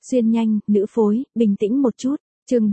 Xuyên nhanh, nữ phối, bình tĩnh một chút. Chương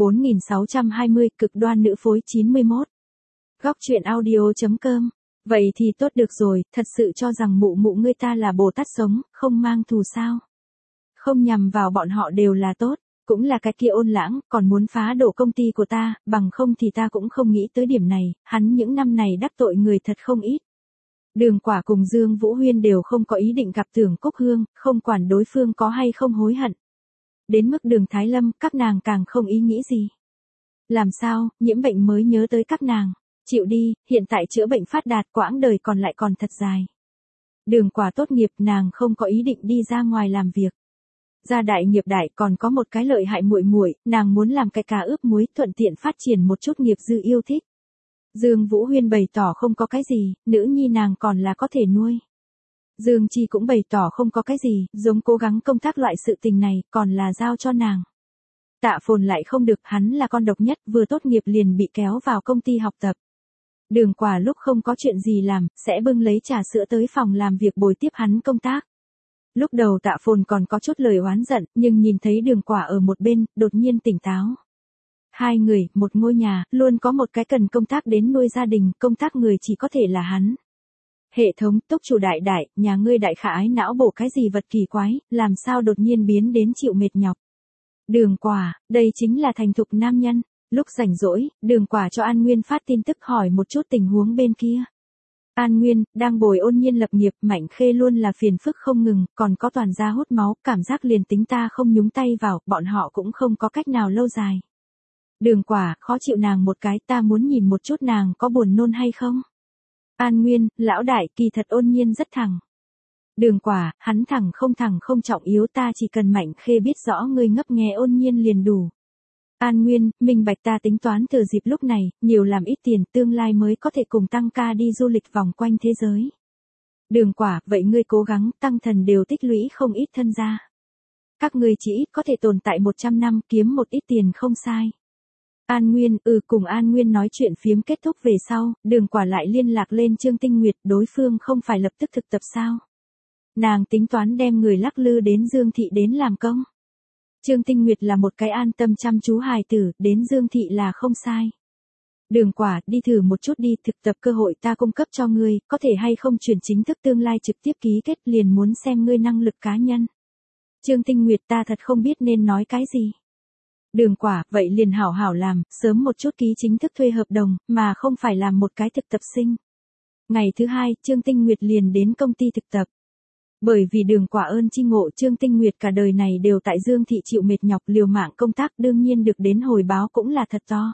4620, cực đoan nữ phối 91. Góc truyện audio.com. Vậy thì tốt được rồi, thật sự cho rằng mụ mụ ngươi ta là Bồ Tát sống, không mang thù sao? Không nhằm vào bọn họ đều là tốt, cũng là cái kia Ôn Lãng, còn muốn phá đổ công ty của ta, bằng không thì ta cũng không nghĩ tới điểm này, hắn những năm này đắc tội người thật không ít. Đường Quả cùng Dương Vũ Huyên đều không có ý định gặp Tưởng Cúc Hương, không quản đối phương có hay không hối hận. Đến mức Đường Thái Lâm, các nàng càng không ý nghĩ gì. Làm sao, nhiễm bệnh mới nhớ tới các nàng. Chịu đi, hiện tại chữa bệnh phát đạt, quãng đời còn lại còn thật dài. Đường Quả tốt nghiệp, nàng không có ý định đi ra ngoài làm việc. Gia đại nghiệp đại, còn có một cái lợi hại muội muội, nàng muốn làm cái cà ướp muối, thuận tiện phát triển một chút nghiệp dư yêu thích. Dương Vũ Huyên bày tỏ không có cái gì, nữ nhi nàng còn là có thể nuôi. Dương Chi cũng bày tỏ không có cái gì, giống cố gắng công tác loại sự tình này, còn là giao cho nàng. Tạ Phồn lại không được, hắn là con độc nhất, vừa tốt nghiệp liền bị kéo vào công ty học tập. Đường Quả lúc không có chuyện gì làm, sẽ bưng lấy trà sữa tới phòng làm việc bồi tiếp hắn công tác. Lúc đầu Tạ Phồn còn có chút lời oán giận, nhưng nhìn thấy Đường Quả ở một bên, đột nhiên tỉnh táo. Hai người, một ngôi nhà, luôn có một cái cần công tác đến nuôi gia đình, công tác người chỉ có thể là hắn. Hệ thống, túc chủ đại đại, nhà ngươi đại khả ái não bổ cái gì vật kỳ quái, làm sao đột nhiên biến đến chịu mệt nhọc. Đường Quả, đây chính là thành thục nam nhân. Lúc rảnh rỗi, Đường Quả cho An Nguyên phát tin tức hỏi một chút tình huống bên kia. An Nguyên, đang bồi Ôn Nhiên lập nghiệp, Mạnh Khê luôn là phiền phức không ngừng, còn có toàn gia hút máu, cảm giác liền tính ta không nhúng tay vào, bọn họ cũng không có cách nào lâu dài. Đường Quả, khó chịu nàng một cái, ta muốn nhìn một chút nàng có buồn nôn hay không. An Nguyên, lão đại, kỳ thật Ôn Nhiên rất thẳng. Đường Quả, hắn thẳng không trọng yếu, ta chỉ cần Mạnh Khê biết rõ ngươi ngấp nghé Ôn Nhiên liền đủ. An Nguyên, minh bạch, ta tính toán thừa dịp lúc này, nhiều làm ít tiền, tương lai mới có thể cùng Tăng ca đi du lịch vòng quanh thế giới. Đường Quả, vậy ngươi cố gắng, Tăng Thần đều tích lũy không ít thân gia. Các ngươi chỉ ít có thể tồn tại 100 năm, kiếm một ít tiền không sai. An Nguyên, cùng An Nguyên nói chuyện phiếm kết thúc về sau, Đường Quả lại liên lạc lên Trương Tinh Nguyệt, đối phương không phải lập tức thực tập sao. Nàng tính toán đem người lắc lư đến Dương Thị đến làm công. Trương Tinh Nguyệt là một cái an tâm chăm chú hài tử, đến Dương Thị là không sai. Đường Quả, đi thử một chút đi, thực tập cơ hội ta cung cấp cho ngươi, có thể hay không chuyển chính thức tương lai trực tiếp ký kết, liền muốn xem ngươi năng lực cá nhân. Trương Tinh Nguyệt, ta thật không biết nên nói cái gì. Đường Quả, vậy liền hảo hảo làm, sớm một chút ký chính thức thuê hợp đồng, mà không phải làm một cái thực tập sinh. Ngày thứ hai, Trương Tinh Nguyệt liền đến công ty thực tập. Bởi vì Đường Quả ơn chi ngộ, Trương Tinh Nguyệt cả đời này đều tại Dương Thị chịu mệt nhọc liều mạng công tác, đương nhiên được đến hồi báo cũng là thật to.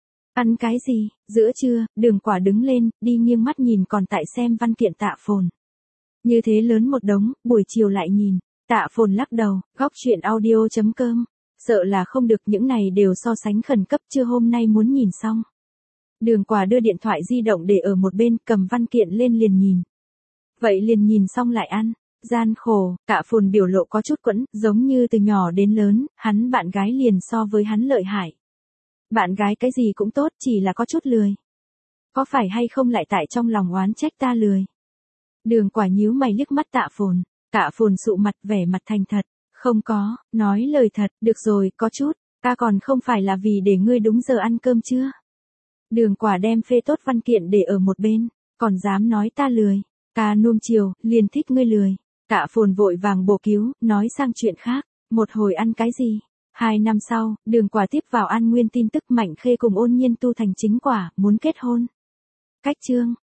Ăn cái gì? Giữa trưa, Đường Quả đứng lên, đi nghiêng mắt nhìn còn tại xem văn kiện Tạ Phồn. Như thế lớn một đống, buổi chiều lại nhìn. Tạ Phồn lắc đầu, góc truyện audio.com. Sợ là không được, những này đều so sánh khẩn cấp, chưa hôm nay muốn nhìn xong. Đường Quả đưa điện thoại di động để ở một bên, cầm văn kiện lên liền nhìn. Vậy liền nhìn xong lại ăn. Gian khổ, Tạ Phồn biểu lộ có chút quẫn, giống như từ nhỏ đến lớn, hắn bạn gái liền so với hắn lợi hại. Bạn gái cái gì cũng tốt, chỉ là có chút lười. Có phải hay không lại tại trong lòng oán trách ta lười. Đường Quả nhíu mày liếc mắt Tạ Phồn. Tạ Phồn sụ mặt, vẻ mặt thành thật. Không có, nói lời thật, được rồi, có chút, ta còn không phải là vì để ngươi đúng giờ ăn cơm chưa. Đường Quả đem phê tốt văn kiện để ở một bên, còn dám nói ta lười. Ta nuông chiều, liền thích ngươi lười. Tạ Phồn vội vàng bổ cứu, nói sang chuyện khác, một hồi ăn cái gì. 2 năm sau, Đường Quả tiếp vào An Nguyên tin tức Mạnh Khê cùng Ôn Nhiên tu thành chính quả, muốn kết hôn. Cách chương.